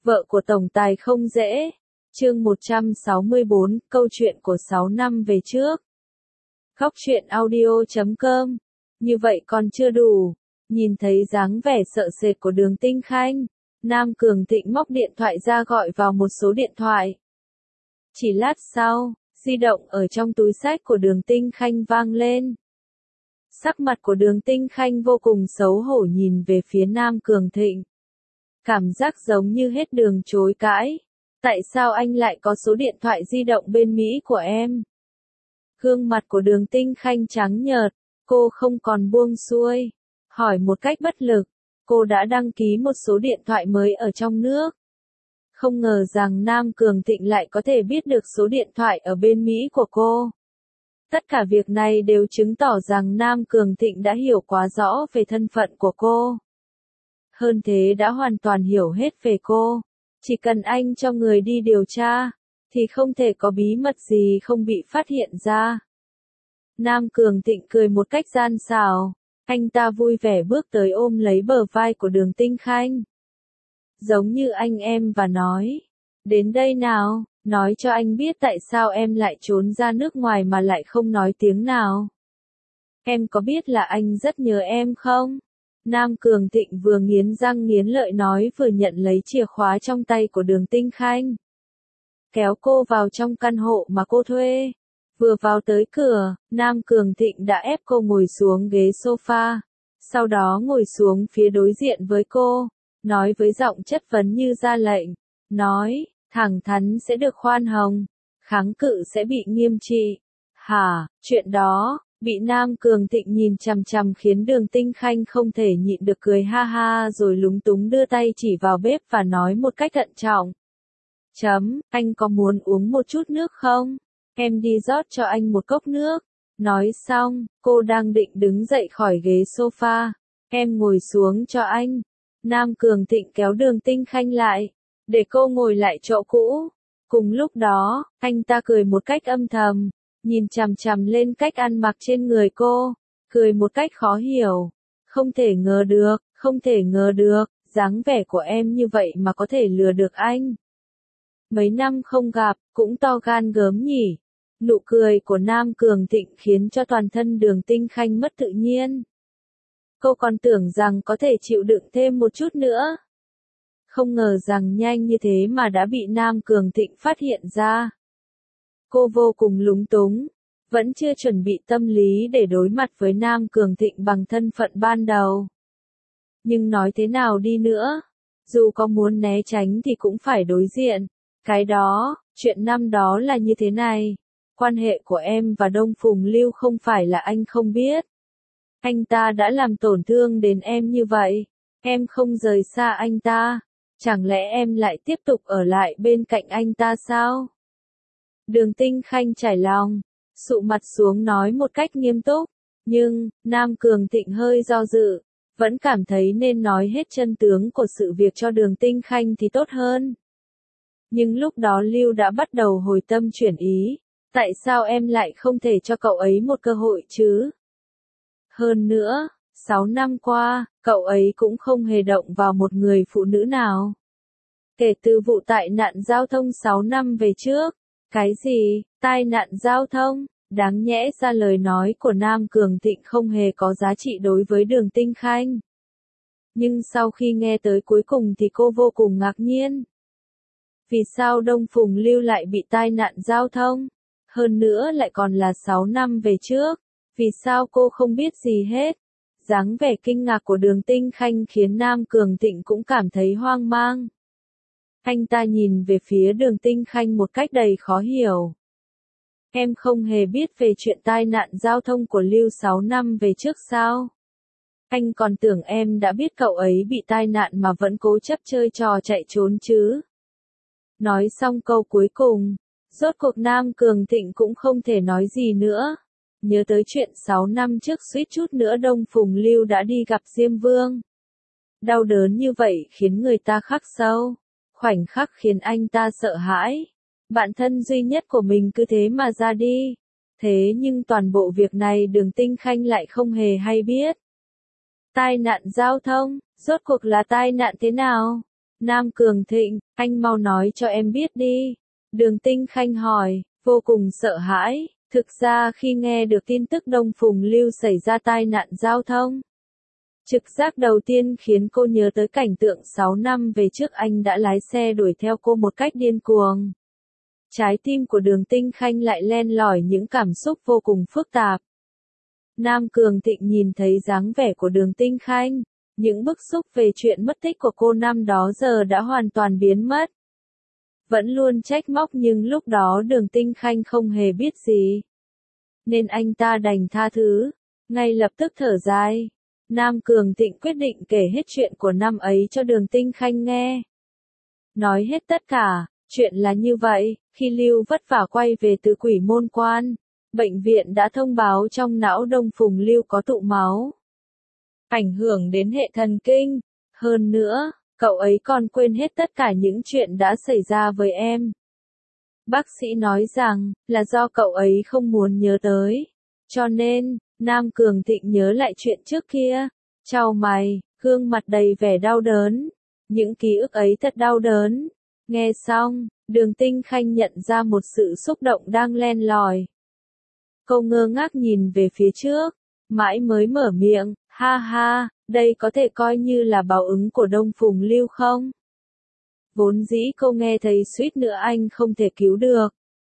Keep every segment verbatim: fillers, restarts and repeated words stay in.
Vợ của tổng tài không dễ. Chương một trăm sáu mươi bốn, câu chuyện của sáu năm về trước. Góc truyện audio chấm com. Như vậy còn chưa đủ. Nhìn thấy dáng vẻ sợ sệt của Đường Tinh Khanh, Nam Cường Thịnh móc điện thoại ra gọi vào một số điện thoại. Chỉ lát sau, di động ở trong túi xách của Đường Tinh Khanh vang lên. Sắc mặt của Đường Tinh Khanh vô cùng xấu hổ nhìn về phía Nam Cường Thịnh. Cảm giác giống như hết đường chối cãi. Tại sao anh lại có số điện thoại di động bên Mỹ của em? Gương mặt của Đường Tinh Khanh trắng nhợt, cô không còn buông xuôi. Hỏi một cách bất lực, cô đã đăng ký một số điện thoại mới ở trong nước. Không ngờ rằng Nam Cường Thịnh lại có thể biết được số điện thoại ở bên Mỹ của cô. Tất cả việc này đều chứng tỏ rằng Nam Cường Thịnh đã hiểu quá rõ về thân phận của cô. Hơn thế đã hoàn toàn hiểu hết về cô. Chỉ cần anh cho người đi điều tra, thì không thể có bí mật gì không bị phát hiện ra. Nam Cường Thịnh cười một cách gian xảo. Anh ta vui vẻ bước tới ôm lấy bờ vai của Đường Tinh Khanh. Giống như anh em và nói. Đến đây nào, nói cho anh biết tại sao em lại trốn ra nước ngoài mà lại không nói tiếng nào. Em có biết là anh rất nhớ em không? Nam Cường Thịnh vừa nghiến răng nghiến lợi nói vừa nhận lấy chìa khóa trong tay của Đường Tinh Khanh. Kéo cô vào trong căn hộ mà cô thuê. Vừa vào tới cửa, Nam Cường Thịnh đã ép cô ngồi xuống ghế sofa. Sau đó ngồi xuống phía đối diện với cô. Nói với giọng chất vấn như ra lệnh. Nói, thẳng thắn sẽ được khoan hồng. Kháng cự sẽ bị nghiêm trị. Hả, chuyện đó. Bị Nam Cường Thịnh nhìn chằm chằm khiến Đường Tinh Khanh không thể nhịn được cười ha ha rồi lúng túng đưa tay chỉ vào bếp và nói một cách thận trọng. Chấm, anh có muốn uống một chút nước không? Em đi rót cho anh một cốc nước. Nói xong, cô đang định đứng dậy khỏi ghế sofa. Em ngồi xuống cho anh. Nam Cường Thịnh kéo Đường Tinh Khanh lại, để cô ngồi lại chỗ cũ. Cùng lúc đó, anh ta cười một cách âm thầm. Nhìn chằm chằm lên cách ăn mặc trên người cô, cười một cách khó hiểu. Không thể ngờ được, không thể ngờ được, dáng vẻ của em như vậy mà có thể lừa được anh. Mấy năm không gặp, cũng to gan gớm nhỉ. Nụ cười của Nam Cường Thịnh khiến cho toàn thân Đường Tinh Khanh mất tự nhiên. Cô còn tưởng rằng có thể chịu đựng thêm một chút nữa. Không ngờ rằng nhanh như thế mà đã bị Nam Cường Thịnh phát hiện ra. Cô vô cùng lúng túng, vẫn chưa chuẩn bị tâm lý để đối mặt với Nam Cường Thịnh bằng thân phận ban đầu. Nhưng nói thế nào đi nữa, dù có muốn né tránh thì cũng phải đối diện. Cái đó, chuyện năm đó là như thế này. Quan hệ của em và Đông Phùng Lưu không phải là anh không biết. Anh ta đã làm tổn thương đến em như vậy. Em không rời xa anh ta. Chẳng lẽ em lại tiếp tục ở lại bên cạnh anh ta sao? Đường Tinh Khanh trải lòng, sụ mặt xuống nói một cách nghiêm túc, nhưng, Nam Cường Thịnh hơi do dự, vẫn cảm thấy nên nói hết chân tướng của sự việc cho Đường Tinh Khanh thì tốt hơn. Nhưng lúc đó Lưu đã bắt đầu hồi tâm chuyển ý, tại sao em lại không thể cho cậu ấy một cơ hội chứ? Hơn nữa, sáu năm qua, cậu ấy cũng không hề động vào một người phụ nữ nào. Kể từ vụ tai nạn giao thông sáu năm về trước. Cái gì, tai nạn giao thông, đáng nhẽ ra lời nói của Nam Cường Thịnh không hề có giá trị đối với Đường Tinh Khanh. Nhưng sau khi nghe tới cuối cùng thì cô vô cùng ngạc nhiên. Vì sao Đông Phùng Lưu lại bị tai nạn giao thông? Hơn nữa lại còn là sáu năm về trước. Vì sao cô không biết gì hết? Dáng vẻ kinh ngạc của Đường Tinh Khanh khiến Nam Cường Thịnh cũng cảm thấy hoang mang. Anh ta nhìn về phía Đường Tinh Khanh một cách đầy khó hiểu. Em không hề biết về chuyện tai nạn giao thông của Lưu sáu năm về trước sao? Anh còn tưởng em đã biết cậu ấy bị tai nạn mà vẫn cố chấp chơi trò chạy trốn chứ. Nói xong câu cuối cùng, rốt cuộc Nam Cường Thịnh cũng không thể nói gì nữa. Nhớ tới chuyện sáu năm trước suýt chút nữa Đông Phùng Lưu đã đi gặp Diêm Vương. Đau đớn như vậy khiến người ta khắc sâu. Khoảnh khắc khiến anh ta sợ hãi. Bạn thân duy nhất của mình cứ thế mà ra đi. Thế nhưng toàn bộ việc này Đường Tinh Khanh lại không hề hay biết. Tai nạn giao thông, rốt cuộc là tai nạn thế nào? Nam Cường Thịnh, anh mau nói cho em biết đi. Đường Tinh Khanh hỏi, vô cùng sợ hãi. Thực ra khi nghe được tin tức Đông Phùng Lưu xảy ra tai nạn giao thông, trực giác đầu tiên khiến cô nhớ tới cảnh tượng sáu năm về trước anh đã lái xe đuổi theo cô một cách điên cuồng. Trái tim của Đường Tinh Khanh lại len lỏi những cảm xúc vô cùng phức tạp. Nam Cường Thịnh nhìn thấy dáng vẻ của Đường Tinh Khanh, những bức xúc về chuyện mất tích của cô năm đó giờ đã hoàn toàn biến mất. Vẫn luôn trách móc nhưng lúc đó Đường Tinh Khanh không hề biết gì. Nên anh ta đành tha thứ, ngay lập tức thở dài. Nam Cường Thịnh quyết định kể hết chuyện của năm ấy cho Đường Tinh Khanh nghe. Nói hết tất cả, chuyện là như vậy, khi Lưu vất vả quay về từ Quỷ Môn Quan, bệnh viện đã thông báo trong não Đông Phùng Lưu có tụ máu, ảnh hưởng đến hệ thần kinh. Hơn nữa, cậu ấy còn quên hết tất cả những chuyện đã xảy ra với em. Bác sĩ nói rằng, là do cậu ấy không muốn nhớ tới. Cho nên, Nam Cường Thịnh nhớ lại chuyện trước kia. Chau mày, gương mặt đầy vẻ đau đớn. Những ký ức ấy thật đau đớn. Nghe xong, Đường Tinh Khanh nhận ra một sự xúc động đang len lỏi. Cô ngơ ngác nhìn về phía trước, mãi mới mở miệng, ha ha, đây có thể coi như là báo ứng của Đông Phùng Lưu không? Vốn dĩ cô nghe thấy suýt nữa anh không thể cứu được.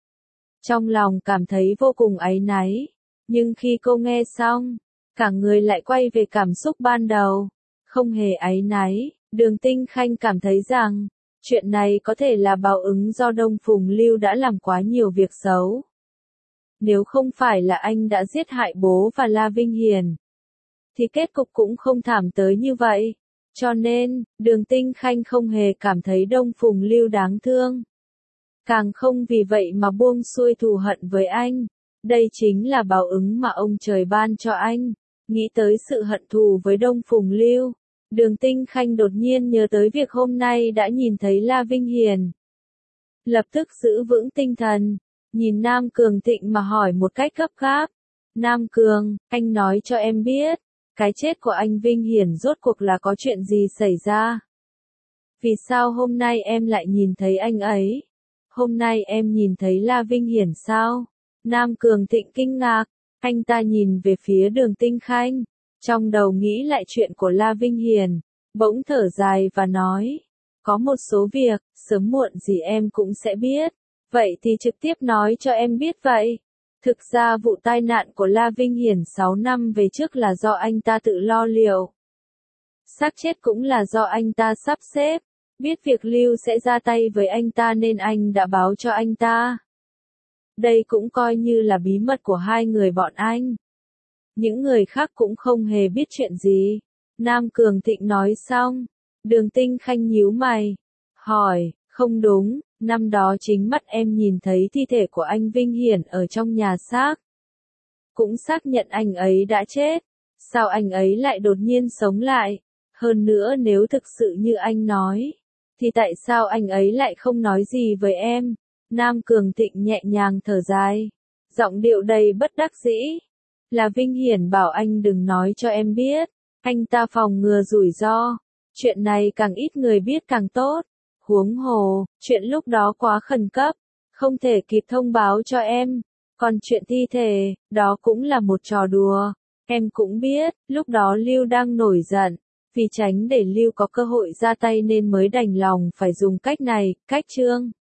Trong lòng cảm thấy vô cùng áy náy, nhưng khi cô nghe xong, cả người lại quay về cảm xúc ban đầu. Không hề áy náy, Đường Tinh Khanh cảm thấy rằng, chuyện này có thể là báo ứng do Đông Phùng Lưu đã làm quá nhiều việc xấu. Nếu không phải là anh đã giết hại bố và La Vinh Hiền, thì kết cục cũng không thảm tới như vậy. Cho nên, Đường Tinh Khanh không hề cảm thấy Đông Phùng Lưu đáng thương. Càng không vì vậy mà buông xuôi thù hận với anh. Đây chính là báo ứng mà ông trời ban cho anh. Nghĩ tới sự hận thù với Đông Phùng Lưu, Đường Tinh Khanh đột nhiên nhớ tới việc hôm nay đã nhìn thấy La Vinh Hiền. Lập tức giữ vững tinh thần, nhìn Nam Cường Thịnh mà hỏi một cách gấp gáp. Nam Cường, anh nói cho em biết, cái chết của anh Vinh Hiển rốt cuộc là có chuyện gì xảy ra? Vì sao hôm nay em lại nhìn thấy anh ấy? Hôm nay em nhìn thấy La Vinh Hiển sao? Nam Cường Thịnh kinh ngạc, anh ta nhìn về phía Đường Tinh Khanh, trong đầu nghĩ lại chuyện của La Vinh Hiển, bỗng thở dài và nói, có một số việc, sớm muộn gì em cũng sẽ biết, vậy thì trực tiếp nói cho em biết vậy. Thực ra vụ tai nạn của La Vinh Hiển sáu năm về trước là do anh ta tự lo liệu. Xác chết cũng là do anh ta sắp xếp, biết việc Lưu sẽ ra tay với anh ta nên anh đã báo cho anh ta. Đây cũng coi như là bí mật của hai người bọn anh. Những người khác cũng không hề biết chuyện gì. Nam Cường Thịnh nói xong, Đường Tinh Khanh nhíu mày, hỏi, không đúng, năm đó chính mắt em nhìn thấy thi thể của anh Vinh Hiển ở trong nhà xác. Cũng xác nhận anh ấy đã chết. Sao anh ấy lại đột nhiên sống lại? Hơn nữa nếu thực sự như anh nói, thì tại sao anh ấy lại không nói gì với em? Nam Cường Thịnh nhẹ nhàng thở dài, giọng điệu đầy bất đắc dĩ. Là Vinh Hiển bảo anh đừng nói cho em biết, anh ta phòng ngừa rủi ro. Chuyện này càng ít người biết càng tốt. Huống hồ, chuyện lúc đó quá khẩn cấp, không thể kịp thông báo cho em. Còn chuyện thi thể, đó cũng là một trò đùa. Em cũng biết, lúc đó Lưu đang nổi giận, vì tránh để Lưu có cơ hội ra tay nên mới đành lòng phải dùng cách này, cách Trương.